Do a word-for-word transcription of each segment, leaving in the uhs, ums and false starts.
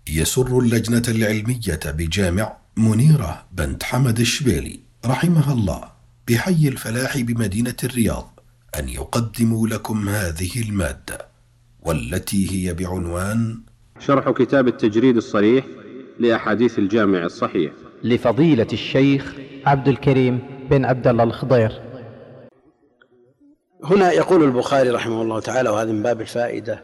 يسر اللجنة العلمية بجامع منيرة بنت حمد الشبيلي رحمها الله بحي الفلاح بمدينة الرياض أن يقدموا لكم هذه المادة، والتي هي بعنوان شرح كتاب التجريد الصريح لأحاديث الجامع الصحيح لفضيلة الشيخ عبد الكريم بن عبد الله الخضير. هنا يقول البخاري رحمه الله تعالى، وهذا من باب الفائدة،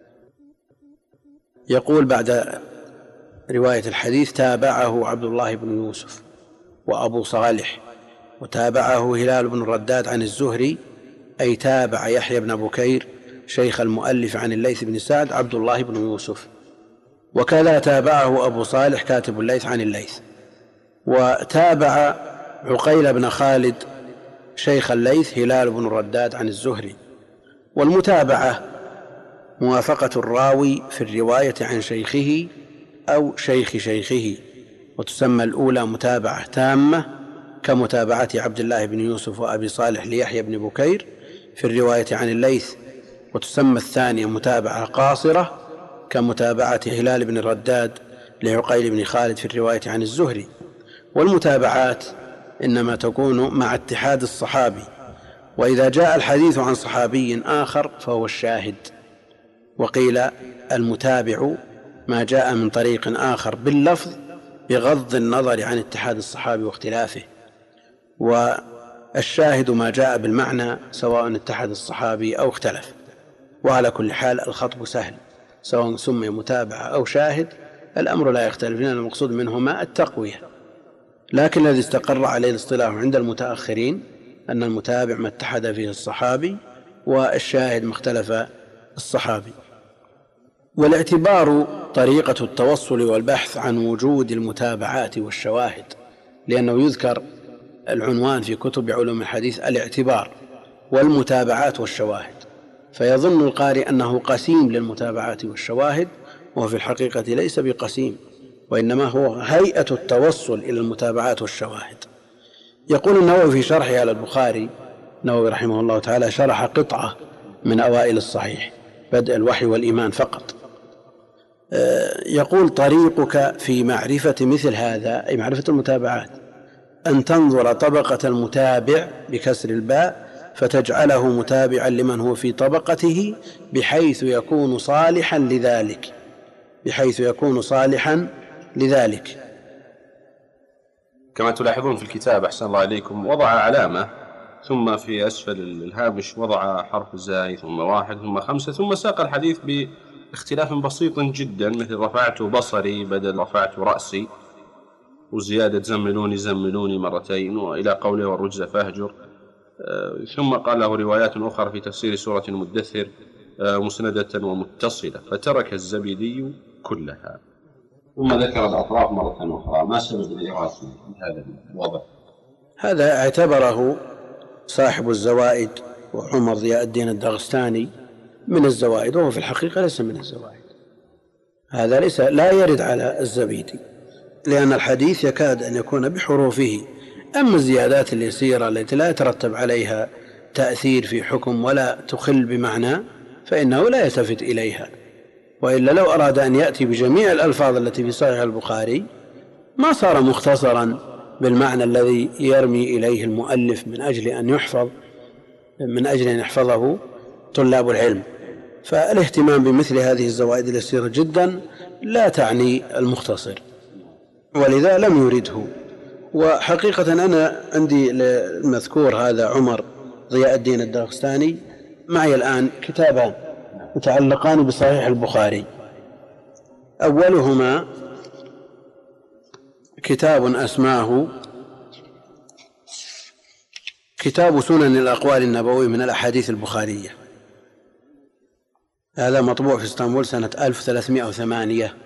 يقول بعد رواية الحديث: تابعه عبد الله بن يوسف وأبو صالح، وتابعه هلال بن الرداد عن الزهري، أي تابع يحيى بن بكير شيخ المؤلف عن الليث بن سعد عبد الله بن يوسف، وكذا تابعه أبو صالح كاتب الليث عن الليث، وتابع عقيل بن خالد شيخ الليث هلال بن الرداد عن الزهري. والمتابعة موافقة الراوي في الرواية عن شيخه أو شيخ شيخه، وتسمى الأولى متابعة تامة كمتابعة عبد الله بن يوسف وأبي صالح ليحيى بن بكير في الرواية عن الليث، وتسمى الثانية متابعة قاصرة كمتابعة هلال بن الرداد لعقيل بن خالد في الرواية عن الزهري. والمتابعات إنما تكون مع اتحاد الصحابي، وإذا جاء الحديث عن صحابي آخر فهو الشاهد. وقيل المتابع ما جاء من طريق آخر باللفظ بغض النظر عن اتحاد الصحابي واختلافه، والشاهد ما جاء بالمعنى سواء اتحد الصحابي أو اختلف. وعلى كل حال الخطب سهل، سواء سمي متابعة أو شاهد الأمر لا يختلف، لأن المقصود منهما التقوية. لكن الذي استقر عليه الاصطلاح عند المتأخرين أن المتابع ما اتحد فيه الصحابي، والشاهد ما اختلف الصحابي. والاعتبار طريقة التوصل والبحث عن وجود المتابعات والشواهد، لأنه يذكر العنوان في كتب علوم الحديث الاعتبار والمتابعات والشواهد، فيظن القارئ أنه قسيم للمتابعات والشواهد، وهو في الحقيقة ليس بقسيم، وإنما هو هيئة التوصل إلى المتابعات والشواهد. يقول النووي في شرحه على البخاري، النووي رحمه الله تعالى شرح قطعة من أوائل الصحيح بدء الوحي والإيمان فقط، يقول: طريقك في معرفة مثل هذا، أي معرفة المتابعات، أن تنظر طبقة المتابع بكسر الباء فتجعله متابعا لمن هو في طبقته بحيث يكون صالحا لذلك بحيث يكون صالحا لذلك كما تلاحظون في الكتاب أحسن الله عليكم وضع علامة، ثم في أسفل الهامش وضع حرف الزاي، ثم واحد، ثم خمسة، ثم ساق الحديث باختلاف بسيط جدا، مثل رفعت بصري بدل رفعت رأسي، وزيادة زملوني زملوني مرتين، وإلى قوله والرجز فاهجر. ثم قال له روايات أخرى في تفسير سورة المدثر مسندة ومتصلة، فترك الزبيدي كلها. ثم ذكر الأطراف مرة أخرى. ما سبب الإعراض في هذا الوضع؟ هذا اعتبره صاحب الزوائد وعمر ضياء الدين الدغستاني من الزوائد، وهو في الحقيقة ليس من الزوائد. هذا ليس لا يرد على الزبيدي، لأن الحديث يكاد أن يكون بحروفه. أما الزيادات اليسيرة التي لا يترتب عليها تأثير في حكم ولا تخل بمعنى فإنه لا يلتفت إليها، وإلا لو أراد أن يأتي بجميع الألفاظ التي في صحيح البخاري ما صار مختصرا بالمعنى الذي يرمي إليه المؤلف من أجل أن يحفظ من أجل أن يحفظه طلاب العلم. فالاهتمام بمثل هذه الزوائد اليسيرة جدا لا تعني المختصر، ولذا لم يرده. وحقيقة أنا عندي المذكور هذا عمر ضياء الدين الدغستاني معي الآن كتابان متعلقان بصحيح البخاري، أولهما كتاب أسماه كتاب سنن الأقوال النبوي من الأحاديث البخارية، هذا مطبوع في اسطنبول سنة ألف وثلاثمائة وثمانية،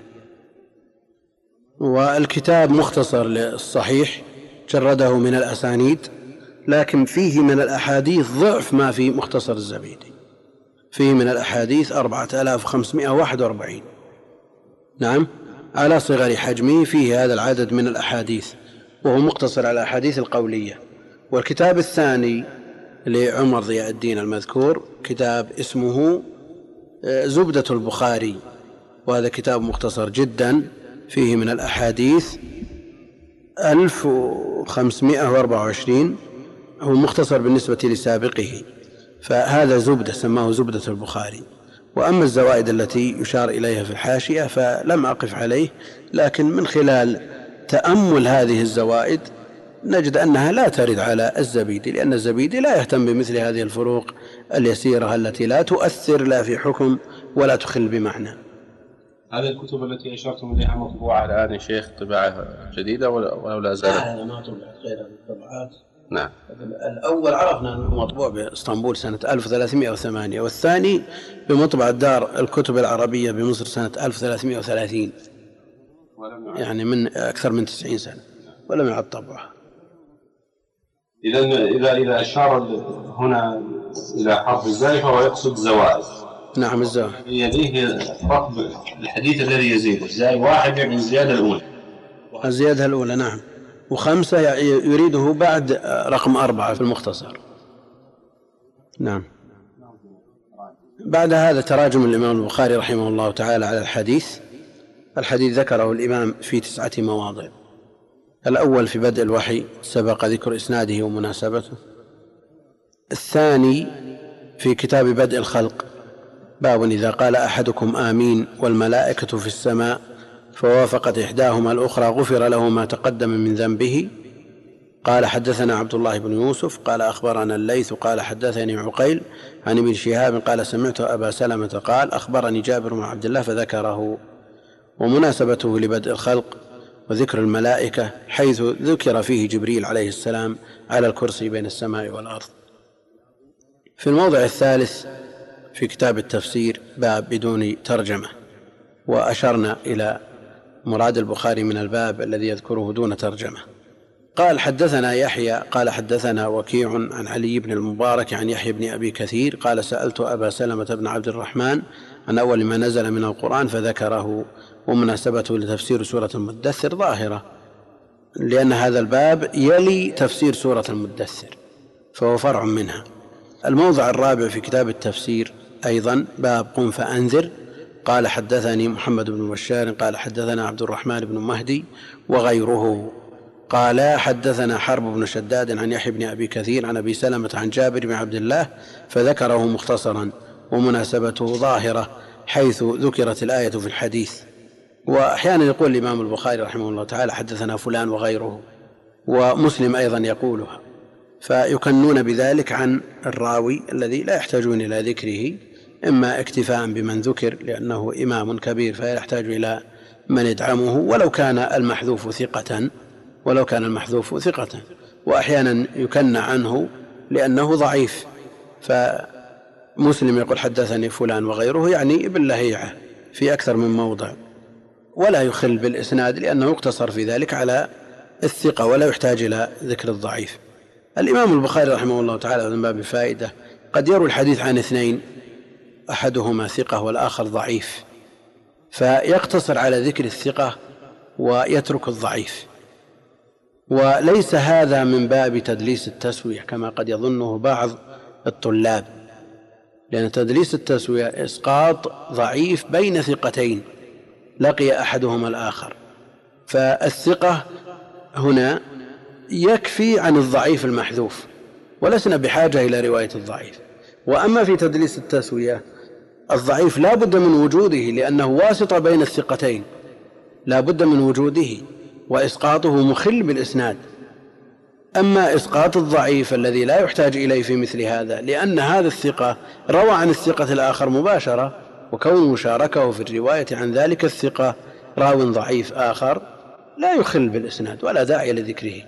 والكتاب مختصر للصحيح جرده من الأسانيد، لكن فيه من الأحاديث ضعف ما في مختصر الزبيدي، فيه من الأحاديث أربعة آلاف وخمسمائة وواحد وأربعين، نعم، على صغر حجمه فيه هذا العدد من الأحاديث، وهو مقتصر على الأحاديث القولية. والكتاب الثاني لعمر ضياء الدين المذكور كتاب اسمه زبدة البخاري، وهذا كتاب مختصر جدا فيه من الأحاديث ألف وخمسمائة وأربعة وعشرين، هو مختصر بالنسبة لسابقه، فهذا زبدة سماه زبدة البخاري. وأما الزوائد التي يشار إليها في الحاشية فلم أقف عليه، لكن من خلال تأمل هذه الزوائد نجد أنها لا ترد على الزبيدي، لأن الزبيدي لا يهتم بمثل هذه الفروق اليسيرة التي لا تؤثر لا في حكم ولا تخل بمعنى. هذه الكتب التي أشرتم إليها مطبوعة الآن يا شيخ طباعة جديدة ولا لا زالت؟ لا ما طبعت غير هذه الطبعات. نعم. الأول عرفنا أنه مطبوع بإسطنبول سنة ألف وثلاثمائة وثمانية، والثاني بمطبعة دار الكتب العربية بمصر سنة ألف وثلاثمائة وثلاثين، يعني من أكثر من تسعين سنة، ولم يعد طبعها. إذا إذا إذا أشار هنا إلى حرف الزاي فهو يقصد زوائد. نعم الزاي. يليه رقم الحديث الذي يزيد الزاي واحد يعني الزيادة الأولى. الزيادة الأولى نعم، وخمسة يريده بعد رقم أربعة في المختصر. نعم. بعد هذا تراجم الإمام البخاري رحمه الله تعالى على الحديث. الحديث ذكره الإمام في تسعة مواضع. الأول في بدء الوحي سبق ذكر إسناده ومناسبته. الثاني في كتاب بدء الخلق باب إذا قال أحدكم آمين والملائكة في السماء فوافقت إحداهما الأخرى غفر له ما تقدم من ذنبه. قال حدثنا عبد الله بن يوسف قال أخبرنا الليث قال حدثني عقيل عن ابن شهاب قال سمعت أبا سلمة قال أخبرني جابر بن عبد الله فذكره. ومناسبته لبدء الخلق وذكر الملائكة حيث ذكر فيه جبريل عليه السلام على الكرسي بين السماء والأرض. في الموضع الثالث في كتاب التفسير باب بدون ترجمة، وأشرنا إلى مراد البخاري من الباب الذي يذكره دون ترجمة. قال حدثنا يحيى قال حدثنا وكيع عن علي بن المبارك عن يحيى بن أبي كثير قال سألت أبا سلمة بن عبد الرحمن عن أول ما نزل من القرآن فذكره. ومناسبته لتفسير سورة المدثر ظاهرة، لأن هذا الباب يلي تفسير سورة المدثر فهو فرع منها. الموضع الرابع في كتاب التفسير أيضا باب قم فأنذر. قال حدثني محمد بن بشار قال حدثنا عبد الرحمن بن مهدي وغيره قال حدثنا حرب بن شداد عن يحيى بن أبي كثير عن أبي سلمة عن جابر بن عبد الله فذكره مختصرا. ومناسبته ظاهرة حيث ذكرت الآية في الحديث. وأحيانا يقول الإمام البخاري رحمه الله تعالى حدثنا فلان وغيره، ومسلم أيضا يقولها، فيكنون بذلك عن الراوي الذي لا يحتاجون إلى ذكره، إما اكتفاء بمن ذكر لأنه إمام كبير فلا يحتاج إلى من يدعمه ولو كان المحذوف ثقة ولو كان المحذوف ثقة وأحيانا يكن عنه لأنه ضعيف. فمسلم يقول حدثني فلان وغيره يعني ابن لهيعة في أكثر من موضع، ولا يخل بالإسناد لأنه يقتصر في ذلك على الثقة ولا يحتاج إلى ذكر الضعيف. الإمام البخاري رحمه الله تعالى من باب الفائدة قد يروي الحديث عن اثنين أحدهما ثقة والآخر ضعيف، فيقتصر على ذكر الثقة ويترك الضعيف. وليس هذا من باب تدليس التسوية كما قد يظنه بعض الطلاب، لأن تدليس التسوية إسقاط ضعيف بين ثقتين لقي أحدهما الآخر، فالثقة هنا يكفي عن الضعيف المحذوف ولسنا بحاجة إلى رواية الضعيف. وأما في تدليس التسوية الضعيف لا بد من وجوده لأنه واسطة بين الثقتين، لا بد من وجوده وإسقاطه مخل بالإسناد. أما إسقاط الضعيف الذي لا يحتاج إليه في مثل هذا لأن هذا الثقة روى عن الثقة الآخر مباشرة، وكون مشاركه في الرواية عن ذلك الثقة راو ضعيف آخر لا يخل بالإسناد ولا داعي لذكره.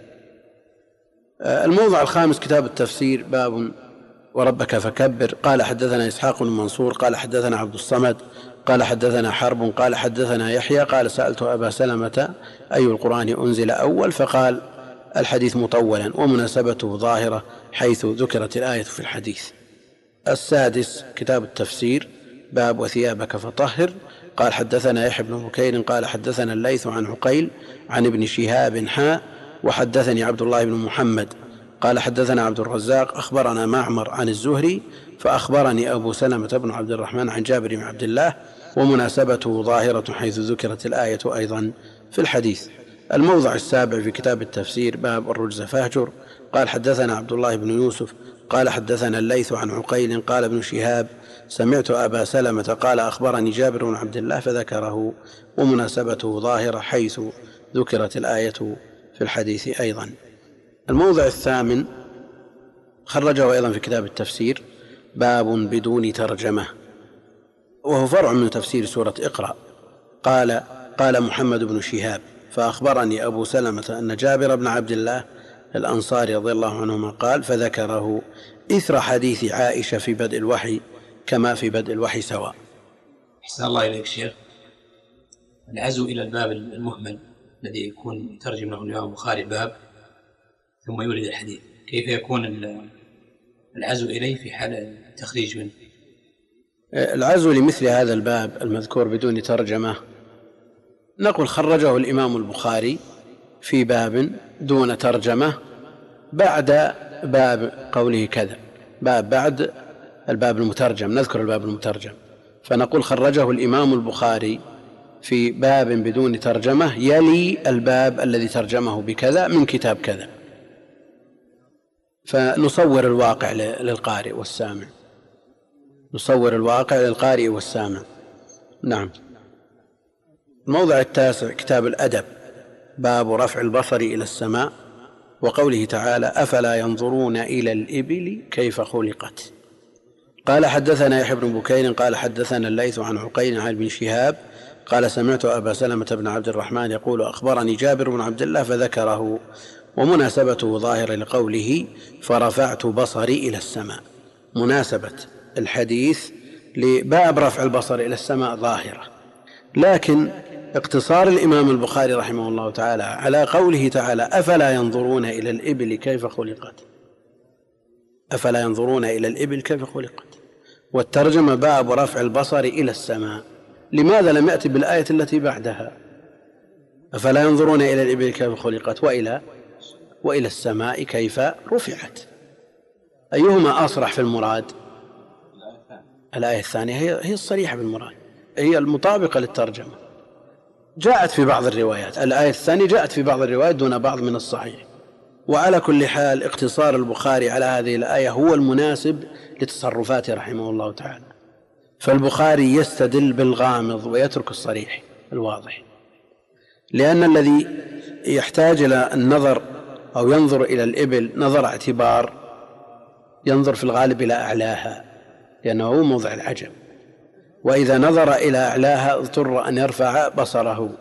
الموضع الخامس كتاب التفسير باب وربك فكبر. قال حدثنا إسحاق بن منصور قال حدثنا عبد الصمد قال حدثنا حرب قال حدثنا يحيى قال سألت أبا سلمة أي القرآن أنزل أول فقال الحديث مطولا ومناسبته ظاهرة حيث ذكرت الآية في الحديث. السادس كتاب التفسير باب وثيابك فطهر. قال حدثنا يحيى بن بكير قال حدثنا الليث عن عقيل عن ابن شهاب حاء وحدثني عبد الله بن محمد قال حدثنا عبد الرزاق أخبرنا معمر عن الزهري فأخبرني أبو سلمة بن عبد الرحمن عن جابر بن عبد الله ومناسبته ظاهرة حيث ذكرت الآية أيضا في الحديث. الموضع السابع في كتاب التفسير باب الرجز فاهجر. قال حدثنا عبد الله بن يوسف قال حدثنا الليث عن عقيل قال ابن شهاب سمعت أبا سلمة قال أخبرني جابر بن عبد الله فذكره، ومناسبته ظاهرة حيث ذكرت الآية في الحديث أيضا. الموضع الثامن خرجه أيضا في كتاب التفسير باب بدون ترجمة، وهو فرع من تفسير سورة اقرأ. قال قال محمد بن شهاب فأخبرني أبو سلمة أن جابر بن عبد الله الأنصاري رضي الله عنهما قال فذكره إثر حديث عائشة في بدء الوحي كما في بدء الوحي سواء. أحسن الله إليك شيخ. العزو إلى الباب المهمل الذي يكون يترجم له الإمام البخاري باب ثم يورد الحديث، كيف يكون العزو إليه في حال التخريج منه؟ العزو لمثل هذا الباب المذكور بدون ترجمة نقول خرجه الإمام البخاري في باب دون ترجمة بعد باب قوله كذا، باب بعد الباب المترجم، نذكر الباب المترجم، فنقول خرجه الإمام البخاري في باب بدون ترجمة يلي الباب الذي ترجمه بكذا من كتاب كذا، فنصور الواقع للقارئ والسامع، نصور الواقع للقارئ والسامع. نعم. الموضع التاسع كتاب الأدب باب رفع البصر إلى السماء وقوله تعالى أفلا ينظرون إلى الإبل كيف خلقت. قال حدثنا يحيى بن بكير قال حدثنا الليث عن عقيل عن ابن شهاب قال سمعت أبا سلمة بن عبد الرحمن يقول أخبرني جابر بن عبد الله فذكره، ومناسبته ظاهرة لقوله فرفعت بصري إلى السماء. مناسبة الحديث لباب رفع البصر إلى السماء ظاهرة، لكن اقتصار الإمام البخاري رحمه الله تعالى على قوله تعالى أفلا ينظرون إلى الإبل كيف خلقت، أفلا ينظرون إلى الإبل كيف خلقت، والترجمة باب رفع البصر إلى السماء. لماذا لم يأتي بالآية التي بعدها أفلا ينظرون إلى الإبل كيف خلقت وإلى وإلى السماء كيف رفعت؟ أيهما أصرح في المراد؟ الآية الثانية هي الصريحة بالمراد، هي المطابقة للترجمة. جاءت في بعض الروايات، الآية الثانية جاءت في بعض الروايات دون بعض من الصحيح. وعلى كل حال اقتصار البخاري على هذه الآية هو المناسب لتصرفاته رحمه الله تعالى، فالبخاري يستدل بالغامض ويترك الصريح الواضح، لأن الذي يحتاج إلى النظر أو ينظر إلى الإبل نظر اعتبار ينظر في الغالب إلى أعلاها لأنه هو موضع العجب، وإذا نظر إلى أعلاها اضطر أن يرفع بصره،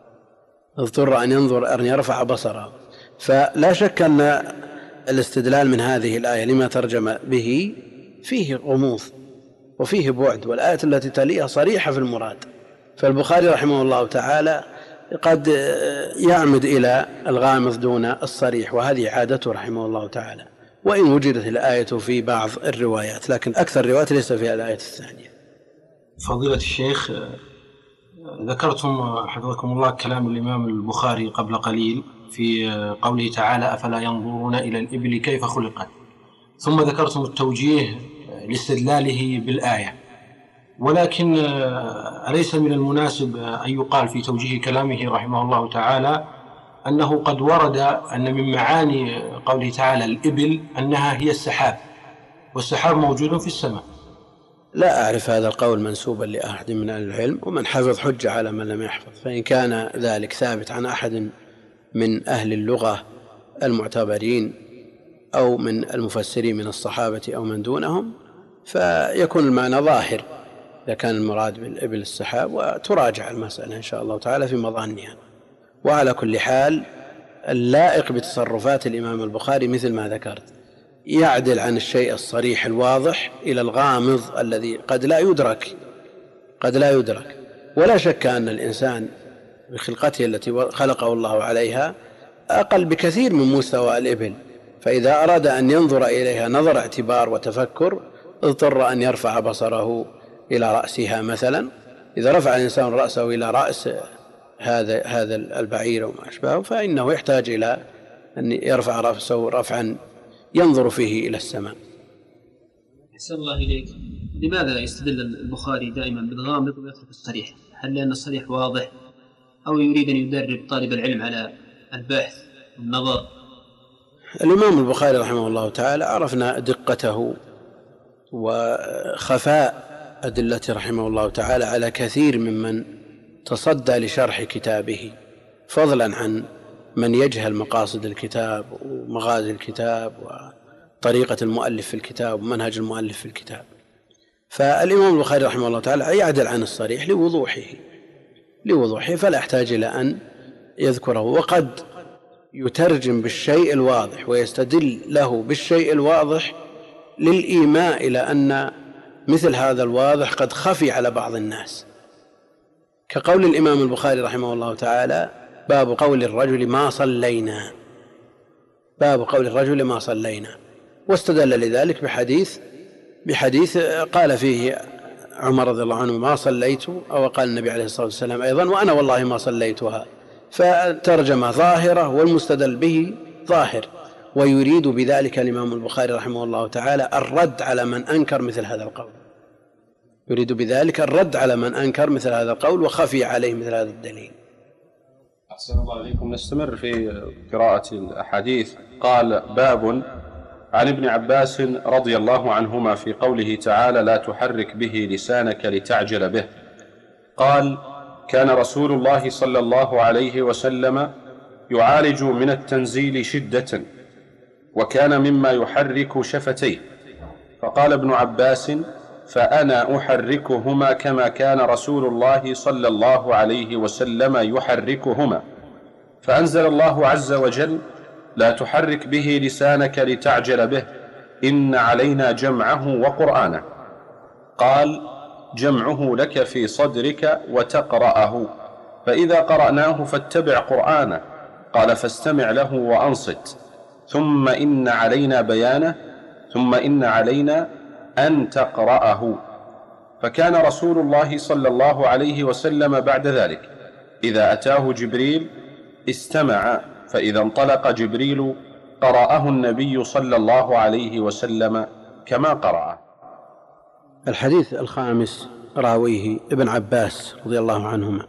اضطر أن ينظر أن يرفع بصره. فلا شك أن الاستدلال من هذه الآية لما ترجم به فيه غموض وفيه بعد، والآية التي تليها صريحة في المراد، فالبخاري رحمه الله تعالى قد يعمد إلى الغامض دون الصريح، وهذه عادته رحمه الله تعالى، وإن وجدت الآية في بعض الروايات، لكن أكثر الروايات ليس فيها الآية الثانية. فضيلة الشيخ، ذكرتم حفظكم الله كلام الإمام البخاري قبل قليل في قوله تعالى أفلا ينظرون إلى الإبل كيف خلقت، ثم ذكرتم التوجيه لاستدلاله بالآية، ولكن أليس من المناسب أن يقال في توجيه كلامه رحمه الله تعالى أنه قد ورد أن من معاني قوله تعالى الإبل أنها هي السحاب، والسحاب موجود في السماء؟ لا أعرف هذا القول منسوبا لأحد من أهل العلم، ومن حفظ حجة على من لم يحفظ، فإن كان ذلك ثابت عن أحد من أهل اللغة المعتبرين أو من المفسرين من الصحابة أو من دونهم فيكون المعنى ظاهر إذا كان المراد بالإبل السحاب، وتراجع المسألة إن شاء الله تعالى في مظانها. وعلى كل حال اللائق بتصرفات الإمام البخاري مثل ما ذكرت، يعدل عن الشيء الصريح الواضح إلى الغامض الذي قد لا يدرك قد لا يدرك ولا شك أن الإنسان بخلقته التي خلقه الله عليها أقل بكثير من مستوى الإبل، فإذا أراد أن ينظر إليها نظر اعتبار وتفكر اضطر أن يرفع بصره إلى رأسها مثلا. إذا رفع الإنسان رأسه إلى رأس هذا هذا البعير وما أشبهه فإنه يحتاج إلى أن يرفع رأسه رفعا ينظر فيه إلى السماء. أحسن الله إليك. لماذا يستدل البخاري دائما بالغامض ويترك الصريح؟ هل لأن الصريح واضح أو يريد أن يدرب طالب العلم على البحث والنظر؟ الإمام البخاري رحمه الله تعالى عرفنا دقته وخفاء أدلته رحمه الله تعالى على كثير ممن تصدى لشرح كتابه، فضلا عن من يجهل مقاصد الكتاب ومغازي الكتاب وطريقة المؤلف في الكتاب ومنهج المؤلف في الكتاب. فالإمام البخاري رحمه الله تعالى يعدل عن الصريح لوضوحه لوضوحه فلا يحتاج إلى أن يذكره، وقد يترجم بالشيء الواضح ويستدل له بالشيء الواضح للإيماء إلى أن مثل هذا الواضح قد خفي على بعض الناس، كقول الإمام البخاري رحمه الله تعالى: باب قول الرجل ما صلينا، باب قول الرجل ما صلينا، واستدل لذلك بحديث بحديث قال فيه عمر رضي الله عنه: ما صليت، أو قال النبي عليه الصلاة والسلام أيضا: وأنا والله ما صليتها. فترجم ظاهرة والمستدل به ظاهر، ويريد بذلك الإمام البخاري رحمه الله تعالى الرد على من أنكر مثل هذا القول، يريد بذلك الرد على من أنكر مثل هذا القول وخفي عليه مثل هذا الدليل. أحسن الله عليكم. نستمر في قراءة الأحاديث. قال: باب عن ابن عباس رضي الله عنهما في قوله تعالى: لا تحرك به لسانك لتعجل به. قال: كان رسول الله صلى الله عليه وسلم يعالج من التنزيل شدة، وكان مما يحرك شفتيه. فقال ابن عباس: فأنا أحركهما كما كان رسول الله صلى الله عليه وسلم يحركهما. فأنزل الله عز وجل: لا تحرك به لسانك لتعجل به، إن علينا جمعه وقرآنه. قال: جمعه لك في صدرك وتقرأه، فإذا قرأناه فاتبع قرآنه. قال: فاستمع له وأنصت، ثم إن علينا بيانه، ثم إن علينا أن تقرأه. فكان رسول الله صلى الله عليه وسلم بعد ذلك إذا أتاه جبريل استمع، فإذا انطلق جبريل قرأه النبي صلى الله عليه وسلم كما قرأه. الحديث الخامس راويه ابن عباس رضي الله عنهما.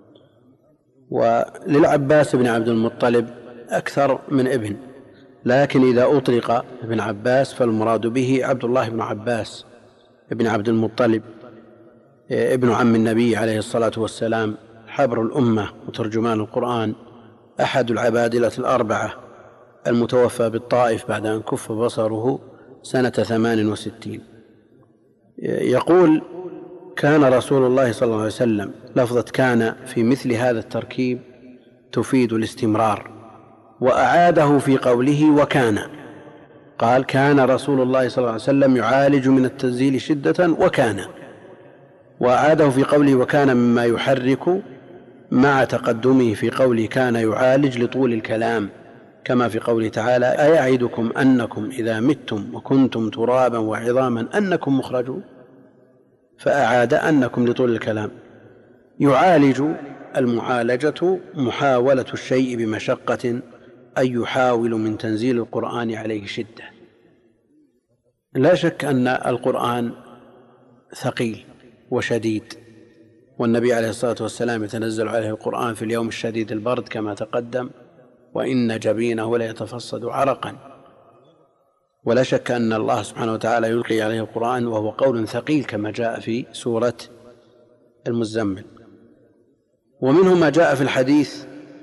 وللعباس بن عبد المطلب أكثر من ابن، لكن إذا أطلق ابن عباس فالمراد به عبد الله بن عباس ابن عبد المطلب ابن عم النبي عليه الصلاة والسلام، حبر الأمة وترجمان القرآن، أحد العبادلة الأربعة، المتوفى بالطائف بعد أن كف بصره سنة ثمان وستين. يقول: كان رسول الله صلى الله عليه وسلم، لفظة كان في مثل هذا التركيب تفيد الاستمرار، وأعاده في قوله وكان، قال: كان رسول الله صلى الله عليه وسلم يعالج من التنزيل شدة وكان، وأعاده في قوله وكان مما يحرك، مع تقدمه في قوله كان يعالج لطول الكلام، كما في قوله تعالى: أيعدكم أنكم إذا متم وكنتم ترابا وعظاما أنكم مخرجون، فأعاد أنكم لطول الكلام. يعالج، المعالجة محاولة الشيء بمشقة، أي يحاول من تنزيل القرآن عليه شدة. لا شك أن القرآن ثقيل وشديد، والنبي عليه الصلاة والسلام يتنزل عليه القرآن في اليوم الشديد البرد كما تقدم: وإن جبينه ليتفصد عرقا. ولا شك أن الله سبحانه وتعالى يلقي عليه القرآن وهو قول ثقيل كما جاء في سورة المزمل. ومنه ما جاء في الحديث: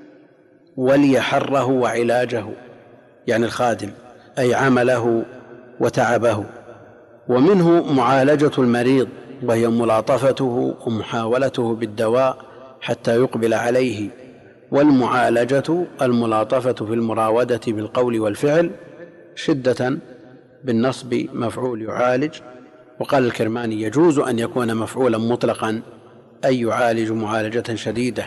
وليحره وعلاجه، يعني الخادم، أي عمله وتعبه. ومنه معالجة المريض، وهي ملاطفته ومحاولته بالدواء حتى يقبل عليه. والمعالجة الملاطفة في المراودة بالقول والفعل، شدة بالنصب مفعول يعالج. وقال الكرماني: يجوز أن يكون مفعولا مطلقا، أي يعالج معالجة شديدة.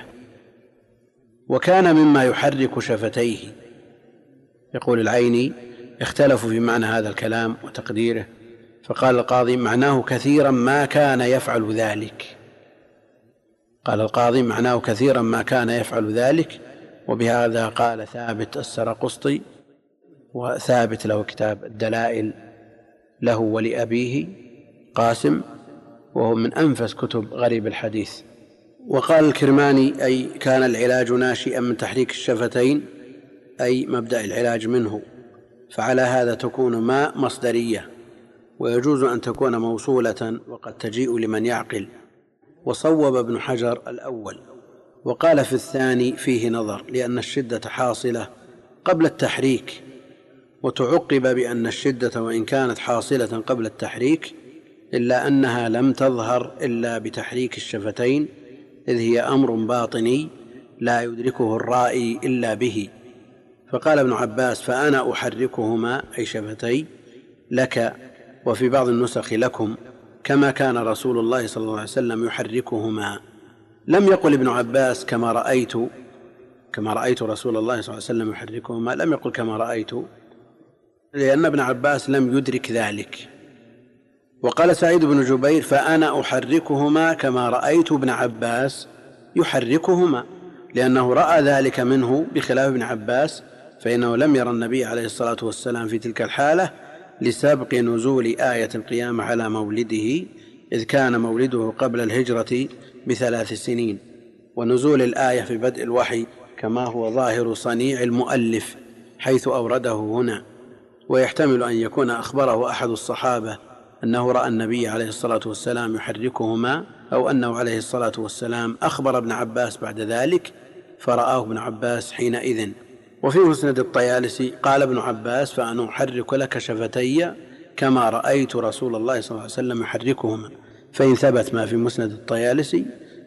وكان مما يحرك شفتيه. يقول العيني: اختلفوا في معنى هذا الكلام وتقديره، فقال القاضي: معناه كثيرا ما كان يفعل ذلك. قال القاضي: معناه كثيرا ما كان يفعل ذلك. وبهذا قال ثابت السرقسطي، وثابت له كتاب الدلائل له ولأبيه قاسم، وهو من أنفس كتب غريب الحديث. وقال الكرماني أي كان العلاج ناشئا من تحريك الشفتين، أي مبدأ العلاج منه، فعلى هذا تكون ما مصدرية، ويجوز أن تكون موصولة وقد تجيء لمن يعقل. وصوب ابن حجر الأول، وقال في الثاني فيه نظر، لأن الشدة حاصلة قبل التحريك، وتعقب بأن الشدة وإن كانت حاصلة قبل التحريك إلا أنها لم تظهر إلا بتحريك الشفتين، إذ هي أمر باطني لا يدركه الرائي إلا به. فقال ابن عباس: فأنا أحركهما أي شفتي لك، وفي بعض النسخ لكم، كما كان رسول الله صلى الله عليه وسلم يحركهما. لم يقل ابن عباس كما رأيت كما رأيت رسول الله صلى الله عليه وسلم يحركهما، لم يقل كما رأيت، لأن ابن عباس لم يدرك ذلك. وقال سعيد بن جبير: فأنا أحركهما كما رأيت ابن عباس يحركهما، لأنه رأى ذلك منه بخلاف ابن عباس، فإنه لم يرى النبي عليه الصلاة والسلام في تلك الحالة لسبق نزول آية القيامة على مولده، إذ كان مولده قبل الهجرة بثلاث سنين، ونزول الآية في بدء الوحي كما هو ظاهر صنيع المؤلف حيث أورده هنا. ويحتمل أن يكون أخبره أحد الصحابة أنه رأى النبي عليه الصلاة والسلام يحركهما، أو أنه عليه الصلاة والسلام أخبر ابن عباس بعد ذلك فرآه ابن عباس حينئذ. وفي مسند الطيالسي قال ابن عباس: فأنا أحرك لك شفتي كما رأيت رسول الله صلى الله عليه وسلم يحركهما. فإن ثبت ما في مسند الطيالسي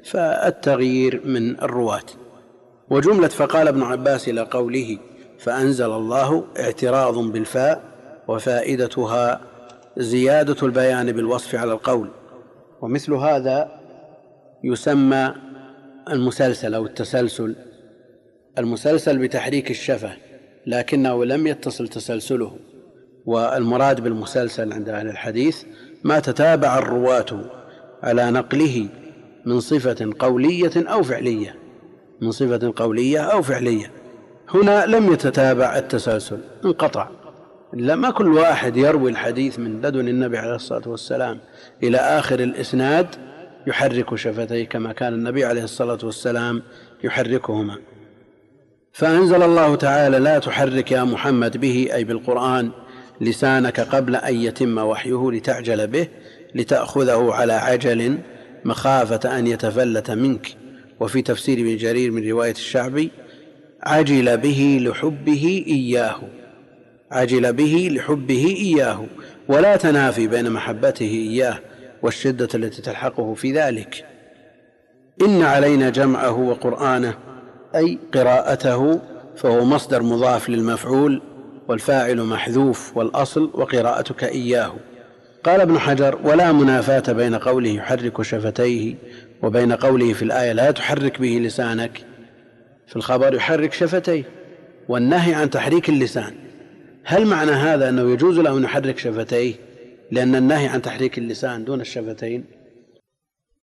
فالتغيير من الرواة. وجملة فقال ابن عباس إلى قوله فأنزل الله اعتراض بالفاء، وفائدتها زيادة البيان بالوصف على القول، ومثل هذا يسمى المسلسل أو التسلسل، المسلسل بتحريك الشفة لكنه لم يتصل تسلسله. والمراد بالمسلسل عند أهل الحديث ما تتابع الرواة على نقله من صفة قولية أو فعلية من صفة قولية أو فعلية. هنا لم يتتابع التسلسل، انقطع، لما كل واحد يروي الحديث من لدن النبي عليه الصلاة والسلام إلى آخر الإسناد يحرك شفتيه كما كان النبي عليه الصلاة والسلام يحركهما. فأنزل الله تعالى: لا تحرك يا محمد به أي بالقرآن لسانك قبل أن يتم وحيه لتعجل به لتأخذه على عجل مخافة أن يتفلت منك. وفي تفسير ابن جرير من رواية الشعبي: عجل به لحبه إياه عجل به لحبه إياه ولا تنافي بين محبته إياه والشدة التي تلحقه في ذلك. إن علينا جمعه وقرآنه أي قراءته، فهو مصدر مضاف للمفعول والفاعل محذوف، والأصل وقراءتك إياه. قال ابن حجر: ولا منافاة بين قوله يحرك شفتيه وبين قوله في الآية لا تحرك به لسانك. في الخبر يحرك شفتيه والنهي عن تحريك اللسان. هل معنى هذا أنه يجوز له أن يحرك شفتيه لأن النهي عن تحريك اللسان دون الشفتين؟